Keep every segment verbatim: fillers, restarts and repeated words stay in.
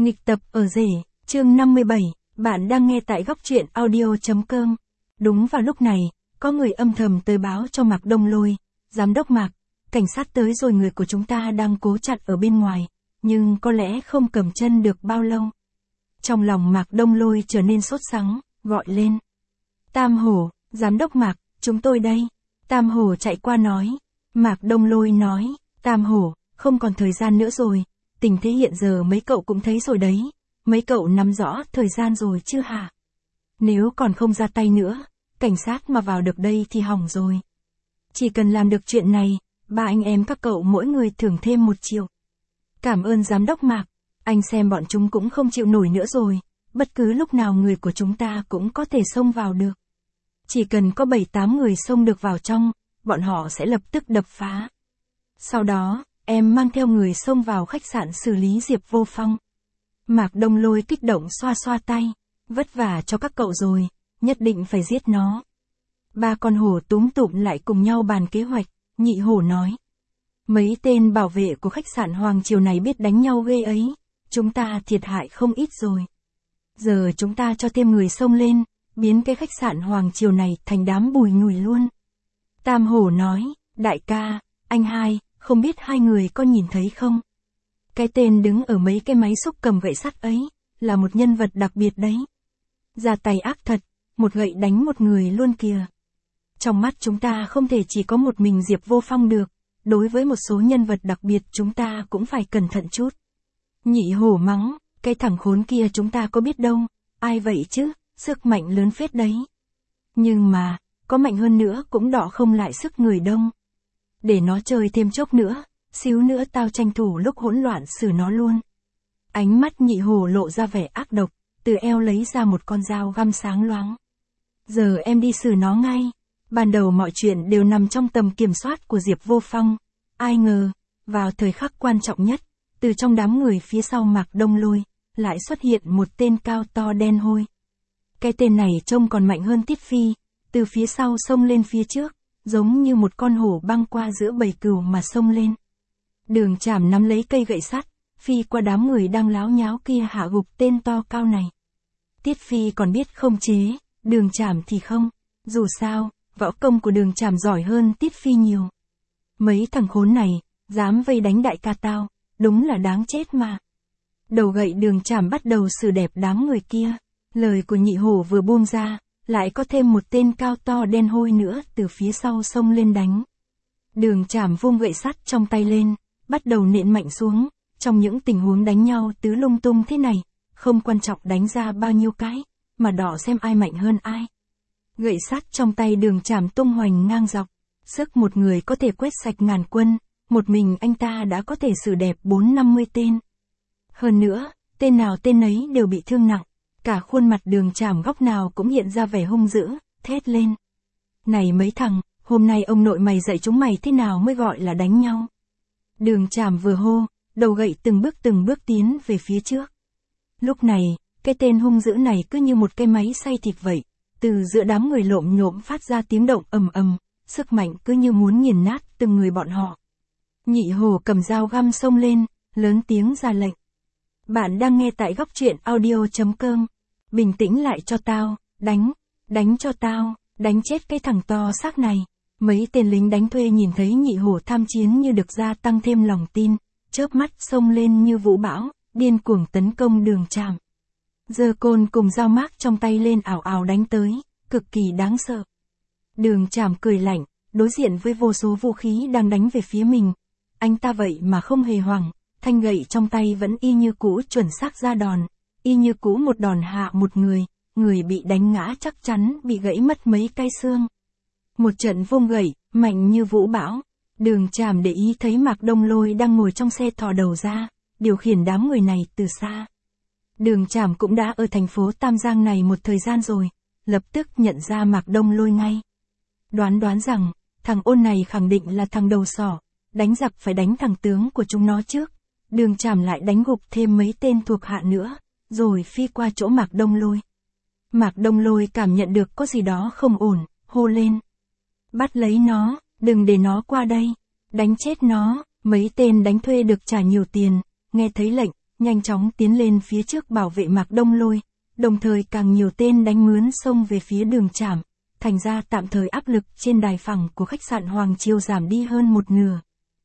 Nghịch tập ở rể, chương năm mươi bảy, bạn đang nghe tại góc truyện audio.com. Đúng vào lúc này, có người âm thầm tới báo cho Mạc Đông Lôi, giám đốc Mạc, cảnh sát tới rồi, người của chúng ta đang cố chặn ở bên ngoài, nhưng có lẽ không cầm chân được bao lâu. Trong lòng Mạc Đông Lôi trở nên sốt sắng, gọi lên. Tam Hổ, giám đốc Mạc, chúng tôi đây. Tam Hổ chạy qua nói. Mạc Đông Lôi nói, Tam Hổ, không còn thời gian nữa rồi, tình thế hiện giờ mấy cậu cũng thấy rồi đấy, mấy cậu nắm rõ thời gian rồi chứ hả? Nếu còn không ra tay nữa, cảnh sát mà vào được đây thì hỏng rồi. Chỉ cần làm được chuyện này, ba anh em các cậu mỗi người thưởng thêm một triệu. Cảm ơn giám đốc Mạc, anh xem bọn chúng cũng không chịu nổi nữa rồi, bất cứ lúc nào người của chúng ta cũng có thể xông vào được. Chỉ cần có bảy tám người xông được vào trong, bọn họ sẽ lập tức đập phá. Sau đó, em mang theo người xông vào khách sạn xử lý Diệp Vô Phong. Mạc Đông Lôi kích động xoa xoa tay, vất vả cho các cậu rồi, nhất định phải giết nó. Ba con hổ túm tụm lại cùng nhau bàn kế hoạch, Nhị Hổ nói. Mấy tên bảo vệ của khách sạn Hoàng Triều này biết đánh nhau ghê ấy, chúng ta thiệt hại không ít rồi. Giờ chúng ta cho thêm người xông lên, biến cái khách sạn Hoàng Triều này thành đám bùi nhùi luôn. Tam Hổ nói, đại ca, anh hai, không biết hai người có nhìn thấy không? Cái tên đứng ở mấy cái máy xúc cầm gậy sắt ấy, là một nhân vật đặc biệt đấy. Ra tay ác thật, một gậy đánh một người luôn kìa. Trong mắt chúng ta không thể chỉ có một mình Diệp Vô Phong được, đối với một số nhân vật đặc biệt chúng ta cũng phải cẩn thận chút. Nhị Hổ mắng, cái thằng khốn kia chúng ta có biết đâu, ai vậy chứ, sức mạnh lớn phết đấy. Nhưng mà, có mạnh hơn nữa cũng đọ không lại sức người đông. Để nó chơi thêm chốc nữa, xíu nữa tao tranh thủ lúc hỗn loạn xử nó luôn. Ánh mắt Nhị Hổ lộ ra vẻ ác độc, từ eo lấy ra một con dao găm sáng loáng. Giờ em đi xử nó ngay. Ban đầu mọi chuyện đều nằm trong tầm kiểm soát của Diệp Vô Phong. Ai ngờ, vào thời khắc quan trọng nhất, từ trong đám người phía sau Mạc Đông Lôi, lại xuất hiện một tên cao to đen hôi. Cái tên này trông còn mạnh hơn Tiết Phi, từ phía sau xông lên phía trước, giống như một con hổ băng qua giữa bầy cừu mà xông lên. Đường Trảm nắm lấy cây gậy sắt, phi qua đám người đang láo nháo kia hạ gục tên to cao này. Tiết Phi còn biết không chế, Đường Trảm thì không, dù sao, võ công của Đường Trảm giỏi hơn Tiết Phi nhiều. Mấy thằng khốn này, dám vây đánh đại ca tao, đúng là đáng chết mà. Đầu gậy Đường Trảm bắt đầu xử đẹp đám người kia, lời của Nhị Hổ vừa buông ra, lại có thêm một tên cao to đen hôi nữa từ phía sau xông lên đánh. Đường Trảm vung gậy sắt trong tay lên, bắt đầu nện mạnh xuống, trong những tình huống đánh nhau tứ lung tung thế này, không quan trọng đánh ra bao nhiêu cái, mà đỏ xem ai mạnh hơn ai. Gậy sắt trong tay Đường Trảm tung hoành ngang dọc, sức một người có thể quét sạch ngàn quân, một mình anh ta đã có thể xử đẹp bốn năm mươi tên. Hơn nữa, tên nào tên ấy đều bị thương nặng, cả khuôn mặt Đường Trảm góc nào cũng hiện ra vẻ hung dữ, thét lên. Này mấy thằng, hôm nay ông nội mày dạy chúng mày thế nào mới gọi là đánh nhau. Đường Trảm vừa hô, đầu gậy từng bước từng bước tiến về phía trước. Lúc này, cái tên hung dữ này cứ như một cái máy xay thịt vậy, từ giữa đám người lộm nhộm phát ra tiếng động ầm ầm, sức mạnh cứ như muốn nghiền nát từng người bọn họ. Nhị Hổ cầm dao găm xông lên, lớn tiếng ra lệnh. Bạn đang nghe tại góc truyện audio.com. Bình tĩnh lại cho tao, đánh, đánh cho tao, đánh chết cái thằng to xác này. Mấy tên lính đánh thuê nhìn thấy Nhị Hổ tham chiến như được gia tăng thêm lòng tin, chớp mắt xông lên như vũ bão, điên cuồng tấn công Đường Trảm. Giơ côn cùng dao mác trong tay lên ảo ảo đánh tới, cực kỳ đáng sợ. Đường Trảm cười lạnh, đối diện với vô số vũ khí đang đánh về phía mình. Anh ta vậy mà không hề hoảng, thanh gậy trong tay vẫn y như cũ chuẩn xác ra đòn, y như cũ một đòn hạ một người, người bị đánh ngã chắc chắn bị gãy mất mấy cây xương. Một trận vung gậy, mạnh như vũ bão. Đường Trảm để ý thấy Mạc Đông Lôi đang ngồi trong xe thò đầu ra, điều khiển đám người này từ xa. Đường Trảm cũng đã ở thành phố Tam Giang này một thời gian rồi, lập tức nhận ra Mạc Đông Lôi ngay. Đoán đoán rằng, thằng ôn này khẳng định là thằng đầu sỏ, đánh giặc phải đánh thằng tướng của chúng nó trước. Đường Trảm lại đánh gục thêm mấy tên thuộc hạ nữa, rồi phi qua chỗ Mạc Đông Lôi. Mạc Đông Lôi cảm nhận được có gì đó không ổn, hô lên. Bắt lấy nó, đừng để nó qua đây, đánh chết nó. Mấy tên đánh thuê được trả nhiều tiền, nghe thấy lệnh, nhanh chóng tiến lên phía trước bảo vệ Mạc Đông Lôi, đồng thời càng nhiều tên đánh mướn xông về phía Đường Trảm, thành ra tạm thời áp lực trên đài phẳng của khách sạn Hoàng Triều giảm đi hơn một nửa.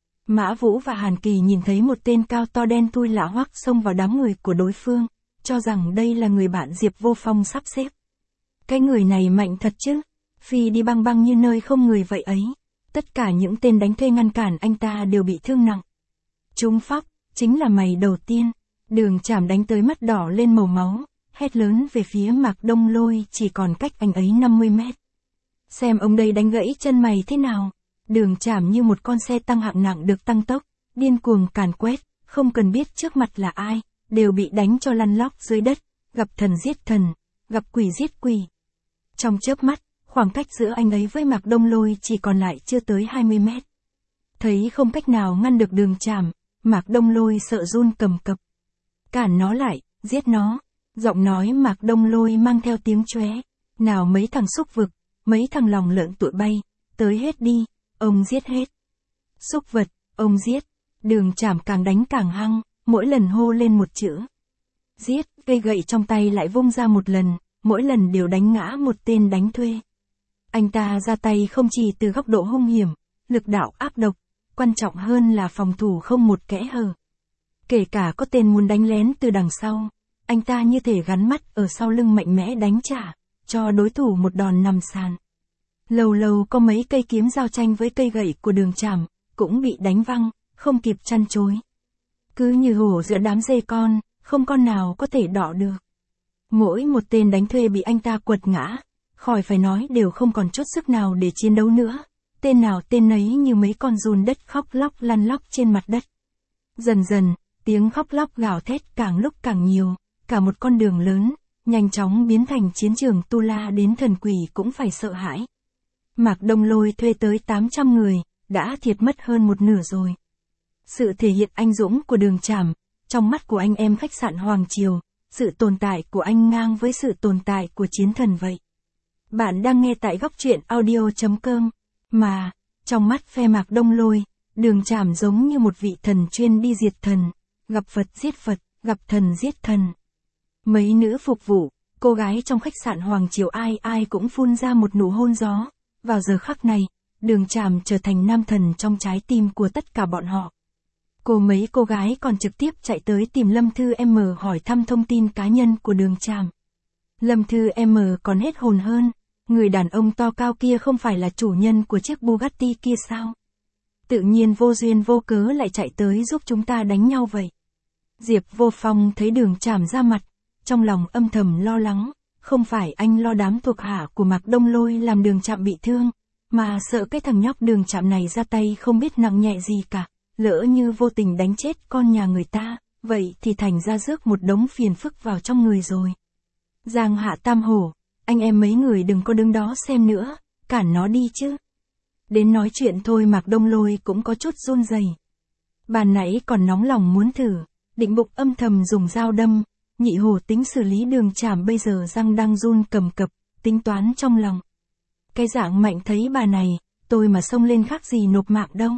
Mã Vũ và Hàn Kỳ nhìn thấy một tên cao to đen thui lạ hoắc xông vào đám người của đối phương, cho rằng đây là người bạn Diệp Vô Phong sắp xếp. Cái người này mạnh thật chứ, phi đi băng băng như nơi không người vậy ấy. Tất cả những tên đánh thuê ngăn cản anh ta đều bị thương nặng. Trúng phóc, chính là mày đầu tiên. Đường Trảm đánh tới mắt đỏ lên màu máu, hét lớn về phía Mạc Đông Lôi chỉ còn cách anh ấy năm mươi mét. Xem ông đây đánh gãy chân mày thế nào. Đường Trảm như một con xe tăng hạng nặng được tăng tốc, điên cuồng càn quét, không cần biết trước mặt là ai, đều bị đánh cho lăn lóc dưới đất, gặp thần giết thần, gặp quỷ giết quỷ. Trong chớp mắt, khoảng cách giữa anh ấy với Mạc Đông Lôi chỉ còn lại chưa tới hai mươi mét. Thấy không cách nào ngăn được Đường Trảm, Mạc Đông Lôi sợ run cầm cập. Cản nó lại, giết nó. Giọng nói Mạc Đông Lôi mang theo tiếng chóe. Nào mấy thằng xúc vực, mấy thằng lòng lợn tụi bay, tới hết đi, ông giết hết. Xúc vật, ông giết. Đường Trảm càng đánh càng hăng, mỗi lần hô lên một chữ. Giết, cây gậy trong tay lại vung ra một lần, mỗi lần đều đánh ngã một tên đánh thuê. Anh ta ra tay không chỉ từ góc độ hung hiểm, lực đạo ác độc, quan trọng hơn là phòng thủ không một kẽ hở. Kể cả có tên muốn đánh lén từ đằng sau, anh ta như thể gắn mắt ở sau lưng mạnh mẽ đánh trả, cho đối thủ một đòn nằm sàn. Lâu lâu có mấy cây kiếm giao tranh với cây gậy của Đường Trảm, cũng bị đánh văng, không kịp chăn chối. Cứ như hổ giữa đám dê con, không con nào có thể đọ được. Mỗi một tên đánh thuê bị anh ta quật ngã, khỏi phải nói đều không còn chút sức nào để chiến đấu nữa. Tên nào tên nấy như mấy con giun đất khóc lóc lăn lóc trên mặt đất. Dần dần, tiếng khóc lóc gào thét càng lúc càng nhiều, cả một con đường lớn, nhanh chóng biến thành chiến trường tu la đến thần quỷ cũng phải sợ hãi. Mạc Đông Lôi thuê tới tám trăm người, đã thiệt mất hơn một nửa rồi. Sự thể hiện anh dũng của Đường Trảm, trong mắt của anh em khách sạn Hoàng Triều, sự tồn tại của anh ngang với sự tồn tại của chiến thần vậy. Bạn đang nghe tại góc truyện audio chấm com. Mà, trong mắt phe Mạc Đông Lôi, Đường Trảm giống như một vị thần chuyên đi diệt thần, gặp Phật giết Phật, gặp thần giết thần. Mấy nữ phục vụ, cô gái trong khách sạn Hoàng Triều ai ai cũng phun ra một nụ hôn gió. Vào giờ khắc này, Đường Trảm trở thành nam thần trong trái tim của tất cả bọn họ. Cô mấy cô gái còn trực tiếp chạy tới tìm Lâm Thư M hỏi thăm thông tin cá nhân của Đường Trảm. Lâm Thư M còn hết hồn hơn. Người đàn ông to cao kia không phải là chủ nhân của chiếc Bugatti kia sao? Tự nhiên vô duyên vô cớ lại chạy tới giúp chúng ta đánh nhau vậy. Diệp Vô Phong thấy Đường Trảm ra mặt, trong lòng âm thầm lo lắng, không phải anh lo đám thuộc hạ của Mạc Đông Lôi làm Đường Trảm bị thương, mà sợ cái thằng nhóc Đường Trảm này ra tay không biết nặng nhẹ gì cả, lỡ như vô tình đánh chết con nhà người ta, vậy thì thành ra rước một đống phiền phức vào trong người rồi. Giang Hạ Tam Hổ, anh em mấy người đừng có đứng đó xem nữa, cản nó đi chứ. Đến nói chuyện thôi Mạc Đông Lôi cũng có chút run rẩy. Bàn nãy còn nóng lòng muốn thử, định bụng âm thầm dùng dao đâm, nhị hổ tính xử lý Đường Trảm bây giờ răng đang run cầm cập, tính toán trong lòng. Cái dạng mạnh thấy bà này, tôi mà xông lên khác gì nộp mạng đâu.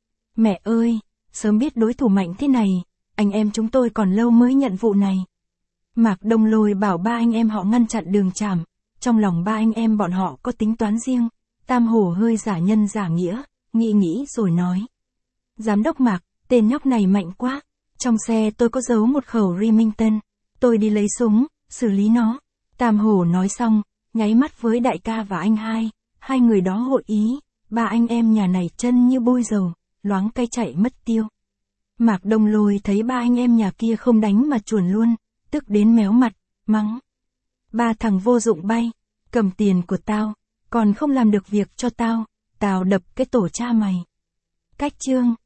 Mẹ ơi, sớm biết đối thủ mạnh thế này, anh em chúng tôi còn lâu mới nhận vụ này. Mạc Đông Lôi bảo ba anh em họ ngăn chặn Đường Trảm, trong lòng ba anh em bọn họ có tính toán riêng. Tam Hổ hơi giả nhân giả nghĩa, nghĩ nghĩ rồi nói. Giám đốc Mạc, tên nhóc này mạnh quá, trong xe tôi có giấu một khẩu Remington, tôi đi lấy súng, xử lý nó. Tam Hổ nói xong, nháy mắt với đại ca và anh hai, hai người đó hội ý, ba anh em nhà này chân như bôi dầu, loáng cái chạy mất tiêu. Mạc Đông Lôi thấy ba anh em nhà kia không đánh mà chuồn luôn, tức đến méo mặt, mắng. Ba thằng vô dụng bay, cầm tiền của tao, còn không làm được việc cho tao, tao đập cái tổ cha mày. Cách chương.